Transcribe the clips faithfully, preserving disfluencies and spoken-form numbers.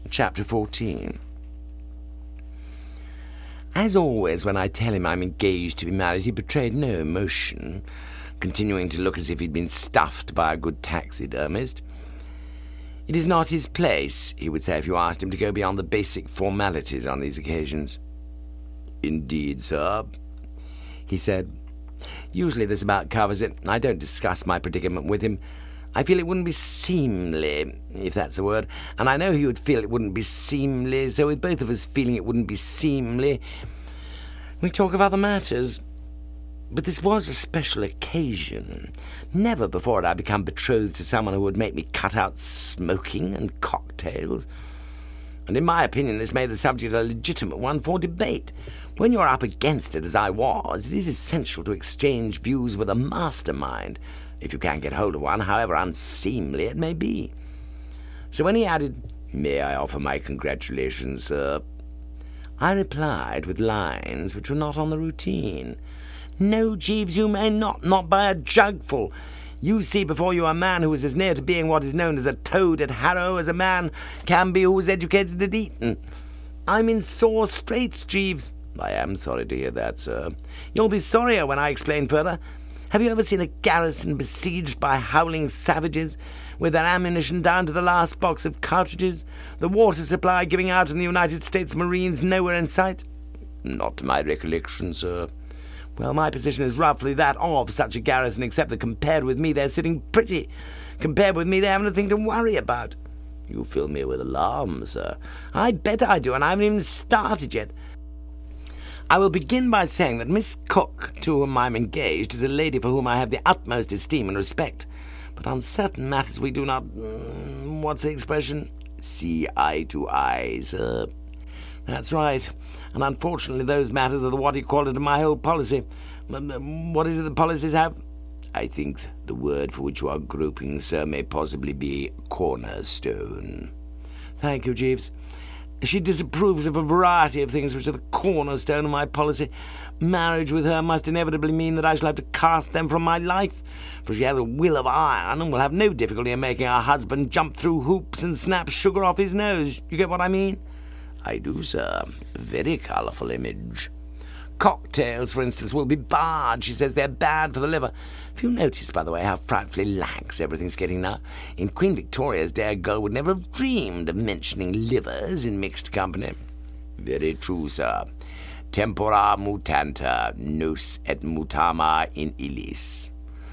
Chapter fourteen. As always, when I tell him I'm engaged to be married, he betrayed no emotion, continuing to look as if he'd been stuffed by a good taxidermist. It is not his place, he would say, if you asked him to go beyond the basic formalities on these occasions. Indeed, sir, he said. Usually this about covers it. I don't discuss my predicament with him. I feel it wouldn't be seemly, if that's a word, and I know he would feel it wouldn't be seemly, so with both of us feeling it wouldn't be seemly, we talk of other matters. But this was a special occasion. Never before had I become betrothed to someone who would make me cut out smoking and cocktails. And in my opinion this made the subject a legitimate one for debate. When you're up against it, as I was, it is essential to exchange views with a mastermind, if you can get hold of one, however unseemly it may be. So when he added, "May I offer my congratulations, sir?" I replied with lines which were not on the routine. "No, Jeeves, you may not, not by a jugful. You see before you a man who is as near to being what is known as a toad at Harrow as a man can be who was educated at Eton. I'm in sore straits, Jeeves." "I am sorry to hear that, sir." "You'll be sorrier when I explain further. Have you ever seen a garrison besieged by howling savages, with their ammunition down to the last box of cartridges, the water supply giving out, and the United States Marines nowhere in sight?" "Not to my recollection, sir." "Well, my position is roughly that of such a garrison, except that compared with me they're sitting pretty. Compared with me they haven't a thing to worry about." "You fill me with alarm, sir." "I bet I do, and I haven't even started yet. I will begin by saying that Miss Cook, to whom I am engaged, is a lady for whom I have the utmost esteem and respect. But on certain matters we do not... Mm, what's the expression? See eye to eye, sir." "That's right. And unfortunately those matters are the what-do-you-call-it of my whole policy. What is it the policies have?" "I think the word for which you are groping, sir, may possibly be cornerstone." "Thank you, Jeeves. She disapproves of a variety of things which are the cornerstone of my policy. Marriage with her must inevitably mean that I shall have to cast them from my life, for she has a will of iron, and will have no difficulty in making her husband jump through hoops and snap sugar off his nose. You get what I mean?" "I do, sir. Very colourful image." "Cocktails, for instance, will be barred. She says they're bad for the liver. Have you noticed, by the way, how frightfully lax everything's getting now? In Queen Victoria's day a girl would never have dreamed of mentioning livers in mixed company." "Very true, sir. Tempora mutanta, nos et mutama in illis."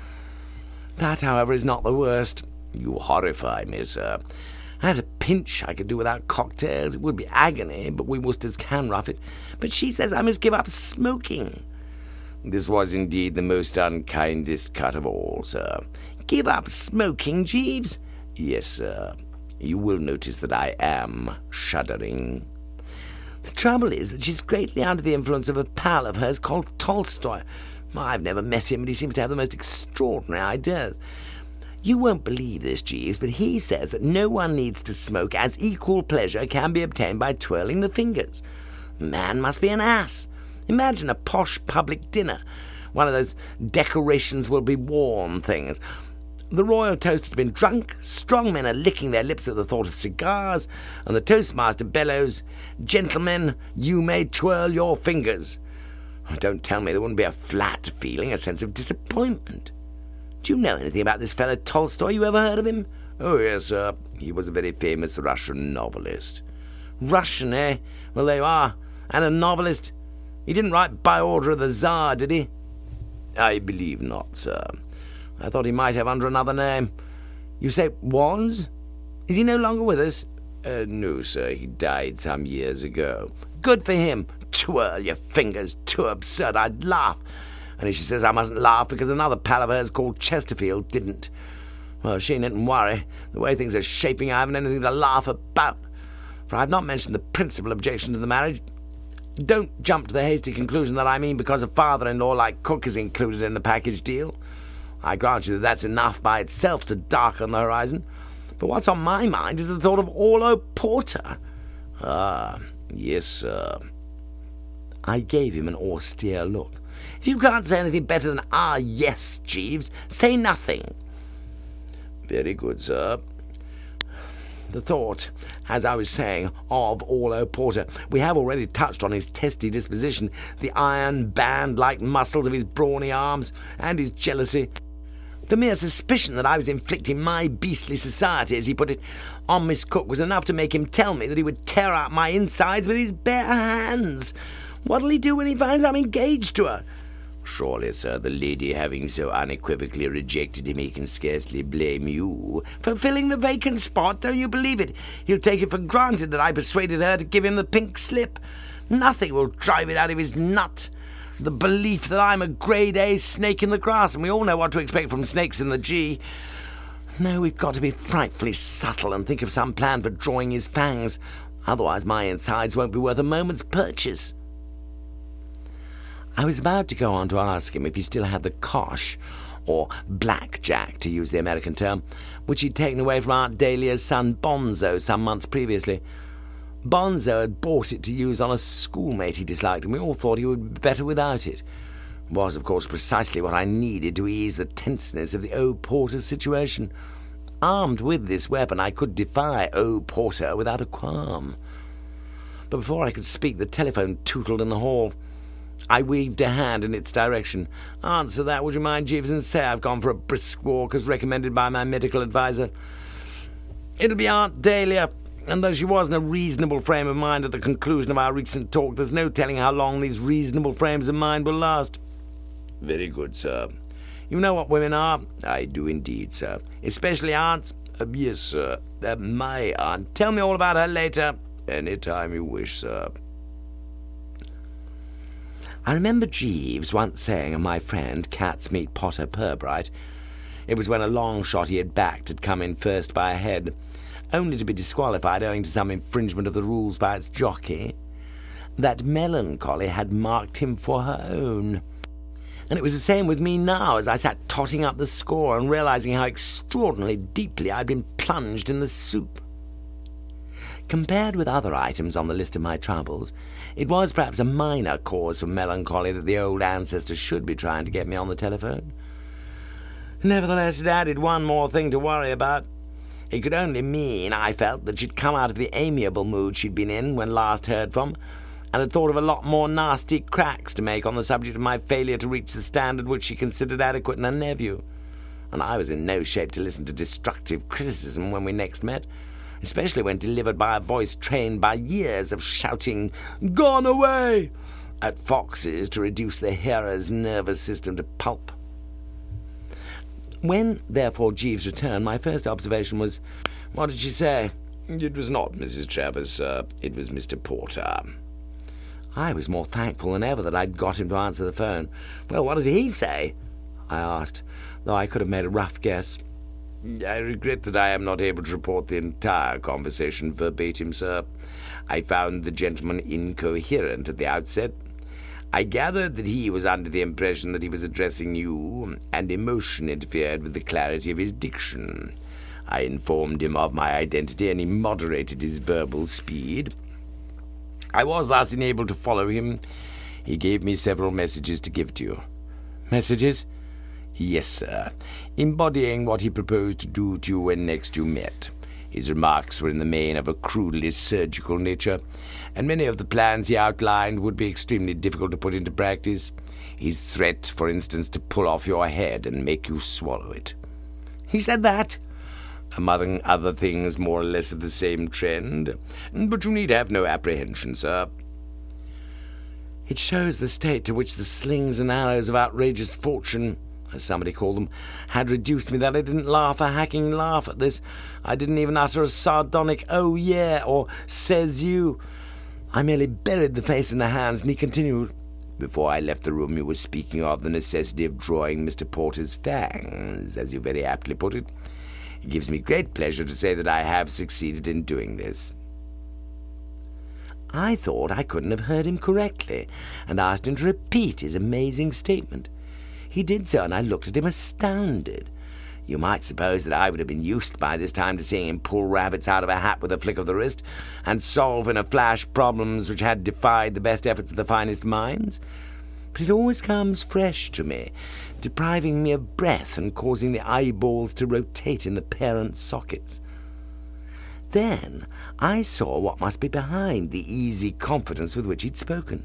"That, however, is not the worst." "You horrify me, sir." "At a pinch I could do without cocktails. It would be agony, but we Worcesters can rough it. But she says I must give up smoking." This was indeed the most unkindest cut of all, sir. "Give up smoking, Jeeves?" "Yes, sir. You will notice that I am shuddering." "The trouble is that she's greatly under the influence of a pal of hers called Tolstoy. I've never met him, but he seems to have the most extraordinary ideas. You won't believe this, Jeeves, but he says that no one needs to smoke, as equal pleasure can be obtained by twirling the fingers. Man must be an ass. Imagine a posh public dinner. One of those decorations will be worn things. The royal toast has been drunk, strong men are licking their lips at the thought of cigars, and the toastmaster bellows, 'Gentlemen, you may twirl your fingers.' Don't tell me there wouldn't be a flat feeling, a sense of disappointment. Do you know anything about this fellow Tolstoy? You ever heard of him?" "Oh, yes, sir. He was a very famous Russian novelist." "Russian, eh? Well, there you are. And a novelist. He didn't write By Order of the Tsar, did he?" "I believe not, sir." "I thought he might have under another name." "You say was? Is he no longer with us?" Uh, no, sir. He died some years ago." "Good for him. Twirl your fingers. Too absurd. I'd laugh. And she says I mustn't laugh because another pal of hers called Chesterfield didn't. Well, she needn't worry. The way things are shaping, I haven't anything to laugh about. For I've not mentioned the principal objection to the marriage. Don't jump to the hasty conclusion that I mean because a father-in-law like Cook is included in the package deal. I grant you that that's enough by itself to darken the horizon. But what's on my mind is the thought of Orlo Porter." "Ah, yes, sir." I gave him an austere look. "If you can't say anything better than ah, yes, Jeeves, say nothing." "Very good, sir. The thought, as I was saying, of Orlo Porter. We have already touched on his testy disposition, the iron band-like muscles of his brawny arms, and his jealousy. The mere suspicion that I was inflicting my beastly society, as he put it, on Miss Cook was enough to make him tell me that he would tear out my insides with his bare hands. What'll he do when he finds I'm engaged to her? Surely, sir, the lady having so unequivocally rejected him, he can scarcely blame you for filling the vacant spot. Don't you believe it? He'll take it for granted that I persuaded her to give him the pink slip. Nothing will drive it out of his nut. The belief that I'm a grade A snake in the grass, and we all know what to expect from snakes in the G. No, we've got to be frightfully subtle and think of some plan for drawing his fangs. Otherwise my insides won't be worth a moment's purchase. I was about to go on to ask him if he still had the cosh, or blackjack, to use the American term, which he'd taken away from Aunt Dahlia's son Bonzo some months previously. Bonzo had bought it to use on a schoolmate he disliked, and we all thought he would be better without it. It was, of course, precisely what I needed to ease the tenseness of the O. Porter situation. Armed with this weapon, I could defy O. Porter without a qualm. But before I could speak, the telephone tootled in the hall. I waved a hand in its direction. "Answer that, would you mind, Jeeves, and say I've gone for a brisk walk, as recommended by my medical adviser. It'll be Aunt Dahlia, and though she was in a reasonable frame of mind at the conclusion of our recent talk, there's no telling how long these reasonable frames of mind will last." "Very good, sir. You know what women are?" "I do indeed, sir." "Especially aunts?" Uh, "Yes, sir. Uh, my aunt. Tell me all about her later." "Any time you wish, sir." I remember Jeeves once saying of my friend Catsmeat Potter Pirbright, it was when a long shot he had backed had come in first by a head, only to be disqualified owing to some infringement of the rules by its jockey, that melancholy had marked him for her own. And it was the same with me now, as I sat totting up the score and realizing how extraordinarily deeply I'd been plunged in the soup. Compared with other items on the list of my troubles, it was perhaps a minor cause for melancholy that the old ancestor should be trying to get me on the telephone. Nevertheless, it added one more thing to worry about. It could only mean, I felt, that she'd come out of the amiable mood she'd been in when last heard from, and had thought of a lot more nasty cracks to make on the subject of my failure to reach the standard which she considered adequate in her nephew. And I was in no shape to listen to destructive criticism when we next met, especially when delivered by a voice trained by years of shouting "Gone away!" at foxes to reduce the hearer's nervous system to pulp. When, therefore, Jeeves returned, my first observation was, "What did she say?" "It was not Missus Travers, sir. It was Mister Porter." I was more thankful than ever that I'd got him to answer the phone. "Well, what did he say?" I asked, though I could have made a rough guess. "I regret that I am not able to report the entire conversation verbatim, sir. I found the gentleman incoherent at the outset. I gathered that he was under the impression that he was addressing you, and emotion interfered with the clarity of his diction. I informed him of my identity, and he moderated his verbal speed. I was thus enabled to follow him. He gave me several messages to give to you." "Messages?" "Yes, sir, embodying what he proposed to do to you when next you met. His remarks were in the main of a crudely surgical nature, and many of the plans he outlined would be extremely difficult to put into practice. His threat, for instance, to pull off your head and make you swallow it." "He said that?" "Among other things more or less of the same trend. But you need have no apprehension, sir." It shows the state to which the slings and arrows of outrageous fortune, as somebody called them, had reduced me, that I didn't laugh a hacking laugh at this. I didn't even utter a sardonic "oh yeah" or "says you." I merely buried the face in the hands, and he continued, "Before I left the room you were speaking of the necessity of drawing Mister Porter's fangs, as you very aptly put it. It gives me great pleasure to say that I have succeeded in doing this." I thought I couldn't have heard him correctly, and asked him to repeat his amazing statement. He did so, and I looked at him astounded. You might suppose that I would have been used by this time to seeing him pull rabbits out of a hat with a flick of the wrist, and solve in a flash problems which had defied the best efforts of the finest minds. But it always comes fresh to me, depriving me of breath and causing the eyeballs to rotate in the parent sockets. Then I saw what must be behind the easy confidence with which he'd spoken.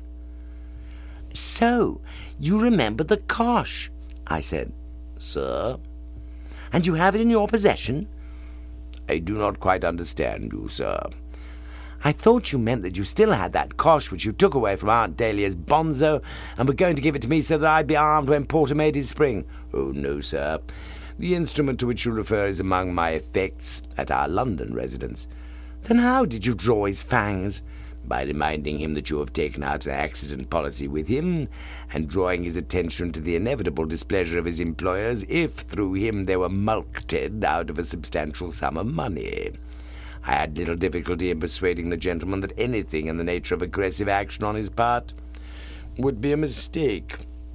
"So, you remember the cosh?" I said. "Sir?" "And you have it in your possession?" "I do not quite understand you, sir." "I thought you meant that you still had that cosh which you took away from Aunt Dahlia's bonzo, and were going to give it to me so that I'd be armed when Porter made his spring." "Oh, no, sir. The instrument to which you refer is among my effects at our London residence." "Then how did you draw his fangs?" "By reminding him that you have taken out an accident policy with him, and drawing his attention to the inevitable displeasure of his employers if, through him, they were mulcted out of a substantial sum of money. I had little difficulty in persuading the gentleman that anything in the nature of aggressive action on his part would be a mistake."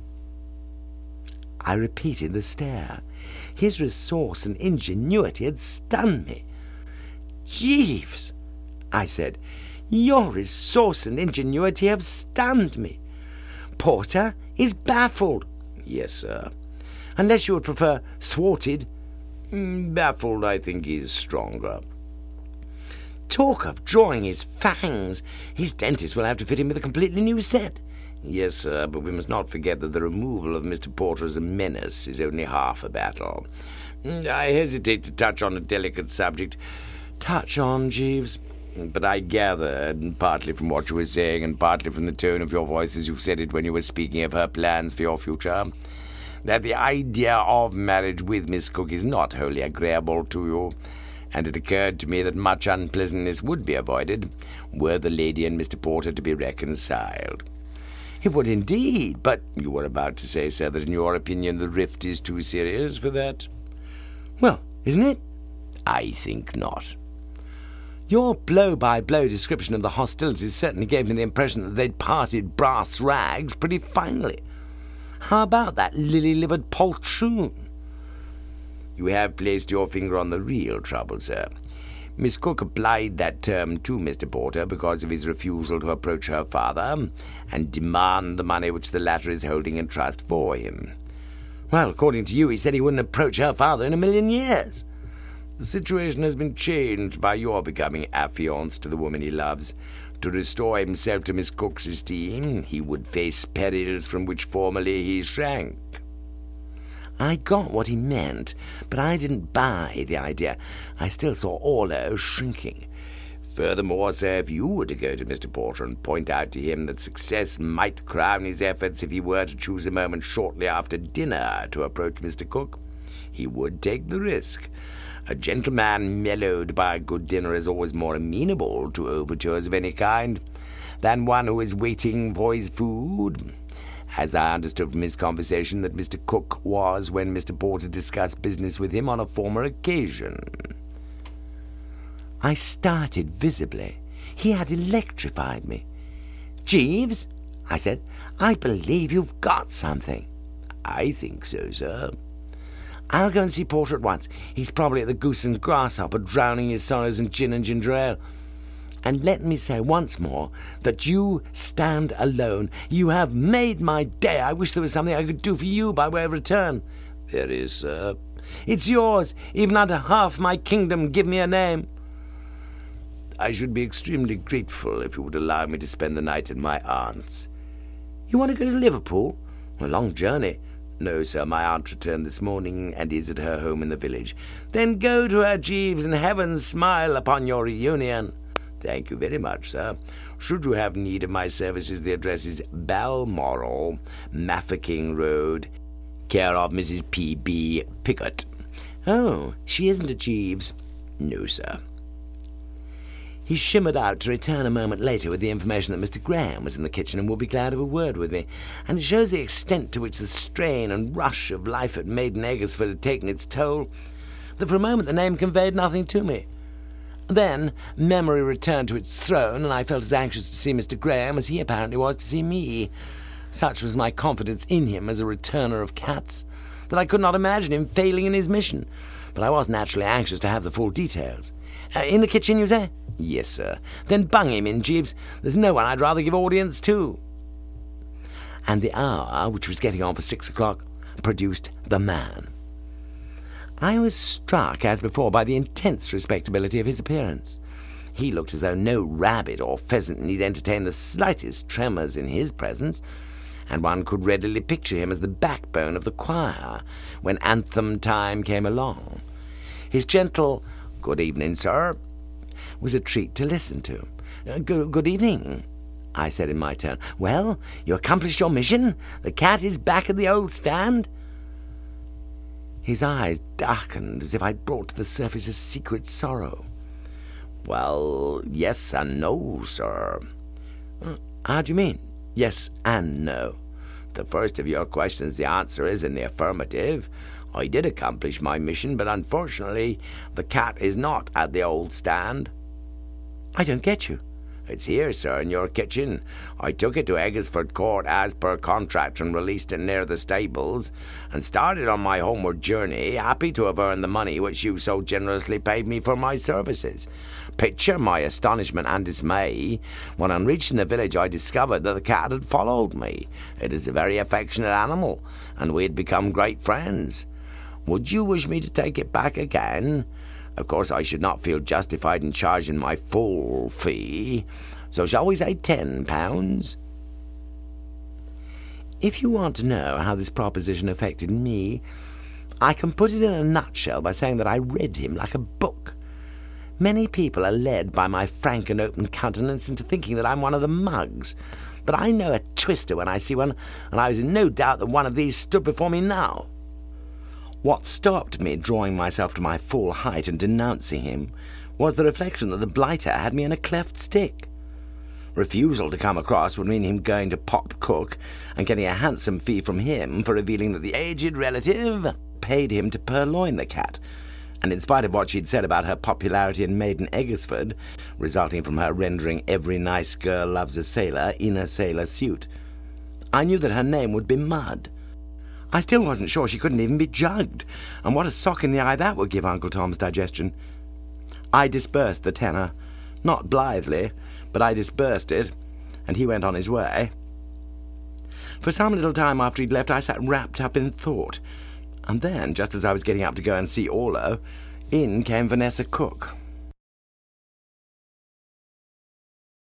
I repeated the stare. His resource and ingenuity had stunned me. "Jeeves," I said, "your resource and ingenuity have stunned me. Porter is baffled." "Yes, sir." "Unless you would prefer thwarted." Mm, baffled, I think, is stronger." "Talk of drawing his fangs! His dentist will have to fit him with a completely new set." "Yes, sir, but we must not forget that the removal of Mister Porter as a menace is only half a battle. I hesitate to touch on a delicate subject." "Touch on, Jeeves." "But I gathered, partly from what you were saying and partly from the tone of your voice as you said it when you were speaking of her plans for your future, that the idea of marriage with Miss Cook is not wholly agreeable to you, and it occurred to me that much unpleasantness would be avoided were the lady and Mister Porter to be reconciled." "It would indeed, but—" "You were about to say, sir, that in your opinion the rift is too serious for that?" "Well, isn't it?" "I think not." "Your blow-by-blow description of the hostilities certainly gave me the impression that they'd parted brass rags pretty finely. How about that lily-livered poltroon?" "You have placed your finger on the real trouble, sir. Miss Cook applied that term to Mister Porter because of his refusal to approach her father and demand the money which the latter is holding in trust for him." "Well, according to you, he said he wouldn't approach her father in a million years." "The situation has been changed by your becoming affianced to the woman he loves. To restore himself to Miss Cook's esteem, he would face perils from which formerly he shrank." I got what he meant, but I didn't buy the idea. I still saw Orlo shrinking. "Furthermore, sir, if you were to go to Mister Porter and point out to him that success might crown his efforts if he were to choose a moment shortly after dinner to approach Mister Cook, he would take the risk. A gentleman mellowed by a good dinner is always more amenable to overtures of any kind than one who is waiting for his food, as I understood from his conversation that Mister Cook was when Mister Porter discussed business with him on a former occasion." I started visibly. He had electrified me. "Jeeves," I said, "I believe you've got something." "I think so, sir." "I'll go and see Porter at once. He's probably at the Goose and Grasshopper, drowning his sorrows in gin and ginger ale. And let me say once more that you stand alone. You have made my day. I wish there was something I could do for you by way of return." "There is, sir." "It's yours. Even under half my kingdom, give me a name." "I should be extremely grateful if you would allow me to spend the night at my aunt's." "You want to go to Liverpool? A long journey." "No, sir, my aunt returned this morning and is at her home in the village." "Then go to her, Jeeves, and heaven smile upon your reunion." "Thank you very much, sir. Should you have need of my services, the address is Balmoral, Mafeking Road, care of Missus P B Pickett." "Oh, she isn't a Jeeves?" "No, sir." He shimmered out to return a moment later with the information that Mister Graham was in the kitchen and would be glad of a word with me, and it shows the extent to which the strain and rush of life at Maiden Eggersford had taken its toll, that for a moment the name conveyed nothing to me. Then memory returned to its throne, and I felt as anxious to see Mister Graham as he apparently was to see me. Such was my confidence in him as a returner of cats, that I could not imagine him failing in his mission, but I was naturally anxious to have the full details. Uh, in the kitchen, you say?" "Yes, sir." "Then bung him in, Jeeves. There's no one I'd rather give audience to." And the hour, which was getting on for six o'clock, produced the man. I was struck, as before, by the intense respectability of his appearance. He looked as though no rabbit or pheasant need entertain the slightest tremors in his presence, and one could readily picture him as the backbone of the choir when anthem time came along. His gentle "Good evening, sir," was a treat to listen to. Uh, good, good evening, I said in my turn. Well, you accomplished your mission? The cat is back at the old stand? His eyes darkened as if I'd brought to the surface a secret sorrow. Well, yes and no, sir. Uh, how do you mean, yes and no? The first of your questions, the answer is in the affirmative. I did accomplish my mission, but unfortunately the cat is not at the old stand. I don't get you. It's here, sir, in your kitchen. I took it to Egglesford Court as per contract and released it near the stables, and started on my homeward journey, happy to have earned the money which you so generously paid me for my services. Picture my astonishment and dismay when, on reaching the village, I discovered that the cat had followed me. It is a very affectionate animal, and we had become great friends. Would you wish me to take it back again? Of course, I should not feel justified in charging my full fee, so shall we say ten pounds? If you want to know how this proposition affected me, I can put it in a nutshell by saying that I read him like a book. Many people are led by my frank and open countenance into thinking that I'm one of the mugs, but I know a twister when I see one, and I was in no doubt that one of these stood before me now. What stopped me drawing myself to my full height and denouncing him was the reflection that the blighter had me in a cleft stick. Refusal to come across would mean him going to Pop Cook and getting a handsome fee from him for revealing that the aged relative paid him to purloin the cat, and in spite of what she'd said about her popularity in maiden Egglesford, resulting from her rendering every nice girl loves a sailor in a sailor suit, I knew that her name would be mud. I still wasn't sure she couldn't even be jugged, and what a sock in the eye that would give Uncle Tom's digestion. I disbursed the tenner, not blithely, but I disbursed it, and he went on his way. For some little time after he'd left, I sat wrapped up in thought, and then, just as I was getting up to go and see Orlo, in came Vanessa Cook.